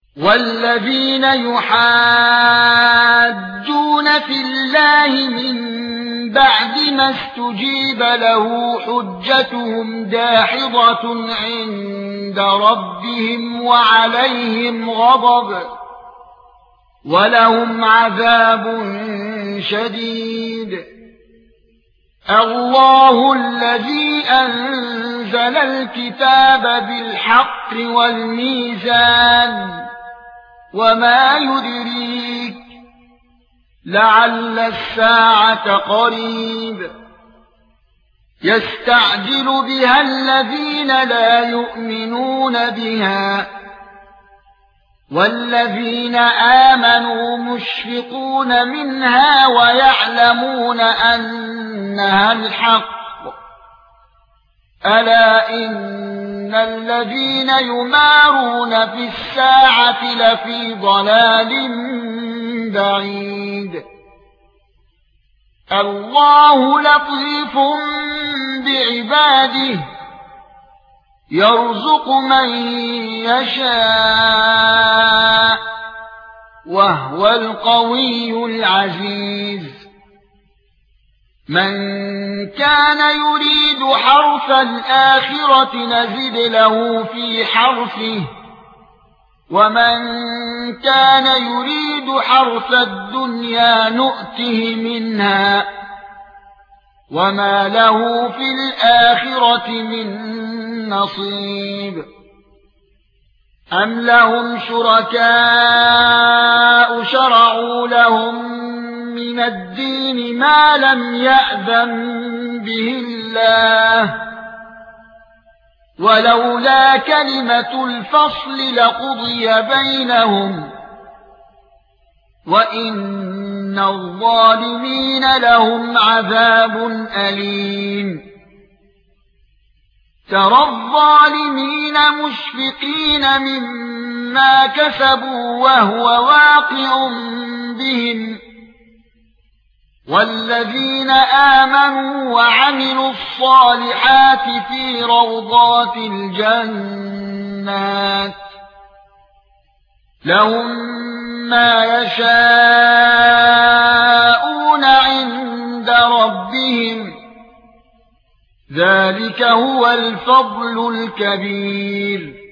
والذين يحاجون في الله من بعد ما استجيب له حجتهم داحضة عند ربهم وعليهم غضب ولهم عذاب شديد. الله الذي أنزل الكتاب بالحق والميزان وما يدريك لعل الساعة قريب يستعجل بها الذين لا يؤمنون بها والذين آمنوا مشفقون منها ويعلمون أنها الحق. ألا إن الذين يمارون في الساعة لفي ضلال بعيد. الله لطيف بعباده يرزق من يشاء وهو القوي العزيز. من كان يريد حرث الآخرة نزد له في حرثه ومن كان يريد حرث الدنيا نؤته منها وما له في الآخرة من نصيب. أم لهم شركاء شرعوا لهم من الدين ما لم يأذن به الله ولولا كلمة الفصل لقضي بينهم وإن الظالمين لهم عذاب أليم. ترى الظالمين مشفقين مما كسبوا وهو واقع بهم والذين آمنوا وعملوا الصالحات في روضات الجنات لهم ما يشاءون عند ربهم ذلك هو الفضل الكبير.